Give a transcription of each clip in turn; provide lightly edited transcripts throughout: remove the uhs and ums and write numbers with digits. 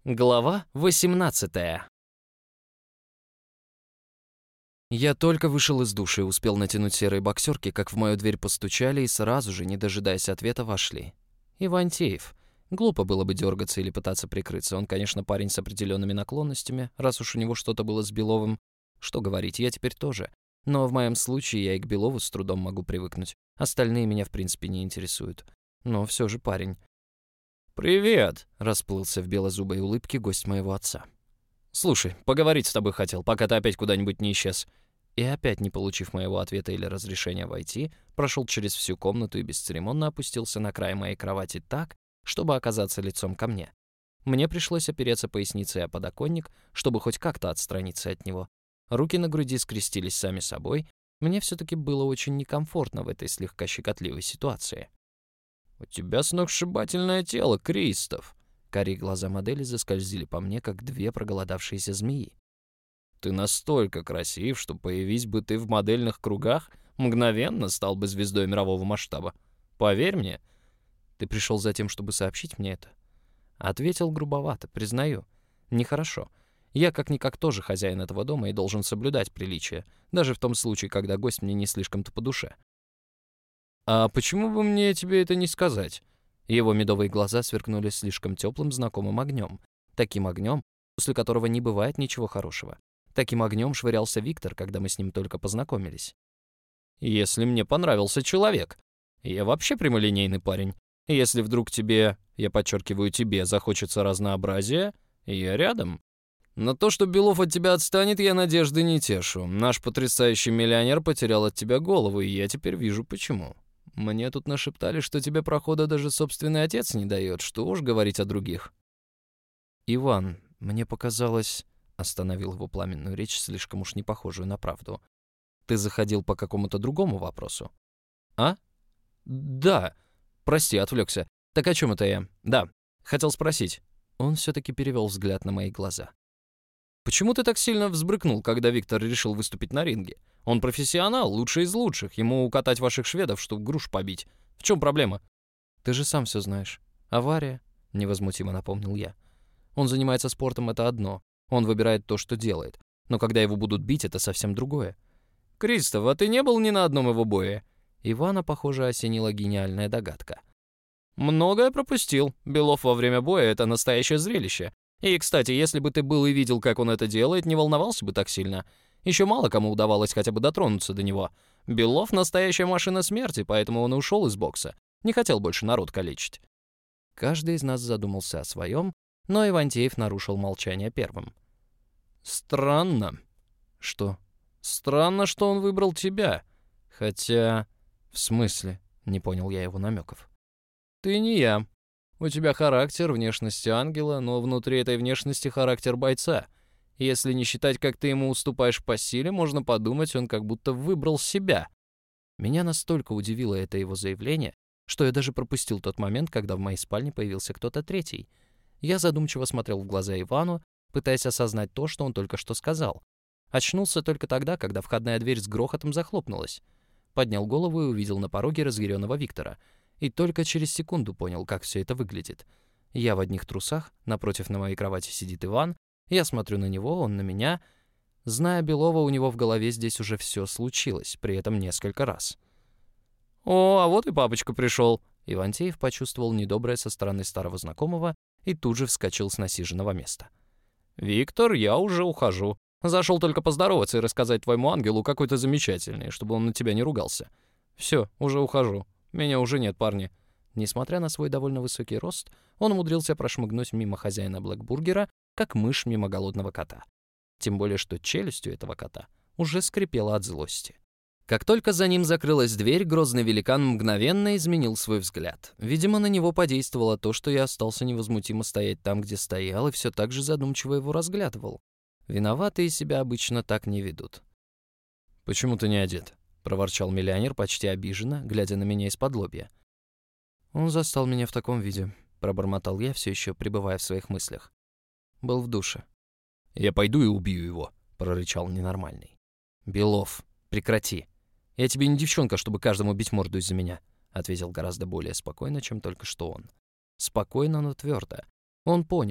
Глава 18. Я только вышел из души и успел натянуть серые боксерки, как в мою дверь постучали и сразу же, не дожидаясь ответа, вошли. Ивантеев. Глупо было бы дергаться или пытаться прикрыться. Он, конечно, парень с определенными наклонностями, раз уж у него что-то было с Беловым. Что говорить, я теперь тоже. Но в моем случае я и к Белову с трудом могу привыкнуть. Остальные меня в принципе не интересуют. Но все же парень. «Привет!» — расплылся в белозубой улыбке гость моего отца. «Слушай, поговорить с тобой хотел, пока ты опять куда-нибудь не исчез». И опять, не получив моего ответа или разрешения войти, прошел через всю комнату и бесцеремонно опустился на край моей кровати так, чтобы оказаться лицом ко мне. Мне пришлось опереться поясницей о подоконник, чтобы хоть как-то отстраниться от него. Руки на груди скрестились сами собой. Мне все-таки было очень некомфортно в этой слегка щекотливой ситуации. «У тебя сногсшибательное тело, Кристоф!» Карие глаза модели заскользили по мне, как две проголодавшиеся змеи. «Ты настолько красив, что, появись бы ты в модельных кругах, мгновенно стал бы звездой мирового масштаба. Поверь мне». «Ты пришел за тем, чтобы сообщить мне это?» Ответил грубовато, признаю. Нехорошо. Я как-никак тоже хозяин этого дома и должен соблюдать приличия, даже в том случае, когда гость мне не слишком-то по душе. «А почему бы мне тебе это не сказать?» Его медовые глаза сверкнули слишком теплым знакомым огнем. Таким огнем, после которого не бывает ничего хорошего. Таким огнем швырялся Виктор, когда мы с ним только познакомились. «Если мне понравился человек. Я вообще прямолинейный парень. Если вдруг тебе, я подчеркиваю тебе, захочется разнообразия, я рядом. Но то, что Белов от тебя отстанет, я надежды не тешу. Наш потрясающий миллионер потерял от тебя голову, и я теперь вижу почему. Мне тут нашептали, что тебе прохода даже собственный отец не дает, что уж говорить о других». «Иван, мне показалось...» — остановил его пламенную речь, слишком уж не похожую на правду. «Ты заходил по какому-то другому вопросу?» «А? Да. Прости, отвлекся. Так о чем это я? Да. Хотел спросить». Он все-таки перевел взгляд на мои глаза. «Почему ты так сильно взбрыкнул, когда Виктор решил выступить на ринге? Он профессионал, лучший из лучших. Ему укатать ваших шведов, чтоб груш побить. В чем проблема?» «Ты же сам все знаешь. Авария», — невозмутимо напомнил я. «Он занимается спортом, это одно. Он выбирает то, что делает. Но когда его будут бить, это совсем другое». «Кристоф, а ты не был ни на одном его бое?» Ивана, похоже, осенила гениальная догадка. «Многое пропустил. Белов во время боя — это настоящее зрелище. И, кстати, если бы ты был и видел, как он это делает, не волновался бы так сильно. Еще мало кому удавалось хотя бы дотронуться до него. Белов — настоящая машина смерти, поэтому он и ушел из бокса. Не хотел больше народ калечить». Каждый из нас задумался о своем, но Ивантеев нарушил молчание первым. «Странно». «Что?» «Странно, что он выбрал тебя. Хотя...» «В смысле?» — не понял я его намеков. «Ты не я. У тебя характер, внешность ангела, но внутри этой внешности характер бойца. Если не считать, как ты ему уступаешь по силе, можно подумать, он как будто выбрал себя». Меня настолько удивило это его заявление, что я даже пропустил тот момент, когда в моей спальне появился кто-то третий. Я задумчиво смотрел в глаза Ивану, пытаясь осознать то, что он только что сказал. Очнулся только тогда, когда входная дверь с грохотом захлопнулась. Поднял голову и увидел на пороге разъяренного Виктора. И только через секунду понял, как все это выглядит. Я в одних трусах, напротив на моей кровати сидит Иван, я смотрю на него, он на меня. Зная Белова, у него в голове здесь уже все случилось, при этом несколько раз. «О, а вот и папочка пришел!» Ивантеев почувствовал недоброе со стороны старого знакомого и тут же вскочил с насиженного места. «Виктор, я уже ухожу. Зашел только поздороваться и рассказать твоему ангелу, какой ты замечательный, чтобы он на тебя не ругался. Все, уже ухожу. Меня уже нет, парни». Несмотря на свой довольно высокий рост, он умудрился прошмыгнуть мимо хозяина Блэкбургера, как мышь мимо голодного кота. Тем более, что челюсть у этого кота уже скрипела от злости. Как только за ним закрылась дверь, грозный великан мгновенно изменил свой взгляд. Видимо, на него подействовало то, что я остался невозмутимо стоять там, где стоял, и все так же задумчиво его разглядывал. Виноватые себя обычно так не ведут. «Почему ты не одет?» — проворчал миллионер почти обиженно, глядя на меня из-под лобья. «Он застал меня в таком виде», — пробормотал я, все еще пребывая в своих мыслях. «Был в душе». «Я пойду и убью его», — прорычал ненормальный. «Белов, прекрати. Я тебе не девчонка, чтобы каждому бить морду из-за меня», — ответил гораздо более спокойно, чем только что он. Спокойно, но твердо. Он понял.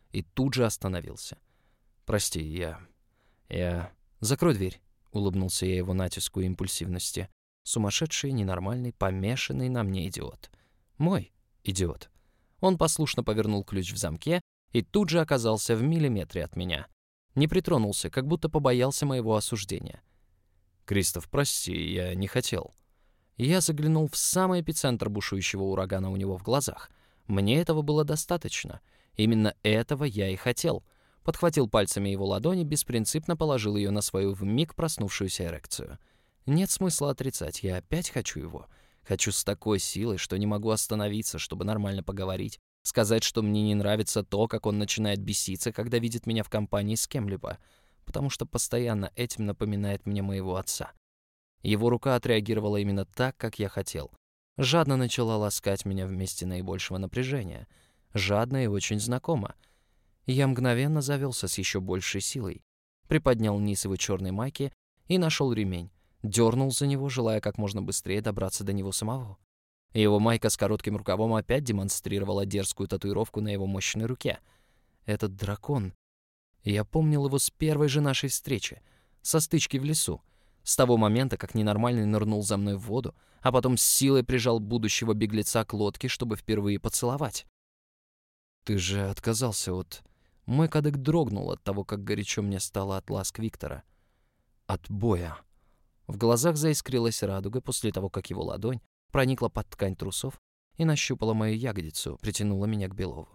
и тут же остановился. «Прости, я... Закрой дверь», — улыбнулся я его натиску и импульсивности. Сумасшедший, ненормальный, помешанный на мне идиот. Мой идиот. Он послушно повернул ключ в замке и тут же оказался в миллиметре от меня. Не притронулся, как будто побоялся моего осуждения. «Кристоф, прости, я не хотел». Я заглянул в самый эпицентр бушующего урагана у него в глазах. Мне этого было достаточно. Именно этого я и хотел. Подхватил пальцами его ладони, беспринципно положил ее на свою вмиг проснувшуюся эрекцию. Нет смысла отрицать, я опять хочу его. Хочу с такой силой, что не могу остановиться, чтобы нормально поговорить, сказать, что мне не нравится то, как он начинает беситься, когда видит меня в компании с кем-либо, потому что постоянно этим напоминает мне моего отца. Его рука отреагировала именно так, как я хотел. Жадно начала ласкать меня в месте наибольшего напряжения. Жадно и очень знакомо. Я мгновенно завелся с еще большей силой. Приподнял низ его черной майки и нашел ремень. Дернул за него, желая как можно быстрее добраться до него самого. Его майка с коротким рукавом опять демонстрировала дерзкую татуировку на его мощной руке. Этот дракон... Я помнил его с первой же нашей встречи, со стычки в лесу. С того момента, как ненормальный нырнул за мной в воду, а потом с силой прижал будущего беглеца к лодке, чтобы впервые поцеловать. «Ты же отказался от...» Мой кадык дрогнул от того, как горячо мне стало от ласк Виктора. От боя. В глазах заискрилась радуга после того, как его ладонь проникла под ткань трусов и нащупала мою ягодицу, притянула меня к Белову.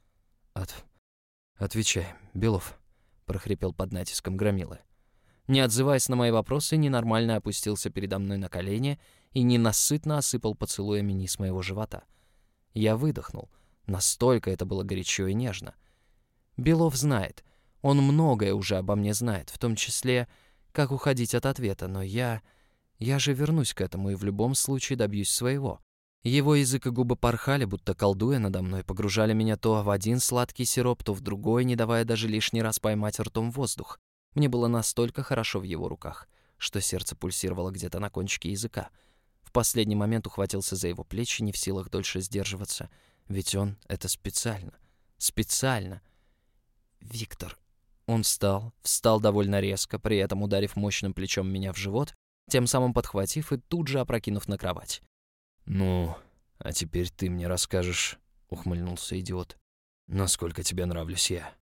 «Отвечай, Белов», — прохрипел под натиском громилы. Не отзываясь на мои вопросы, ненормально опустился передо мной на колени и ненасытно осыпал поцелуями низ моего живота. Я выдохнул. Настолько это было горячо и нежно. Белов знает. Он многое уже обо мне знает, в том числе, как уходить от ответа, но я же вернусь к этому и в любом случае добьюсь своего. Его язык и губы порхали, будто колдуя надо мной, погружали меня то в один сладкий сироп, то в другой, не давая даже лишний раз поймать ртом воздух. Мне было настолько хорошо в его руках, что сердце пульсировало где-то на кончике языка. В последний момент ухватился за его плечи, не в силах дольше сдерживаться. Ведь он это специально. Специально. Виктор. Он встал довольно резко, при этом ударив мощным плечом меня в живот, тем самым подхватив и тут же опрокинув на кровать. «Ну, а теперь ты мне расскажешь», — ухмыльнулся идиот, «насколько тебе нравлюсь я».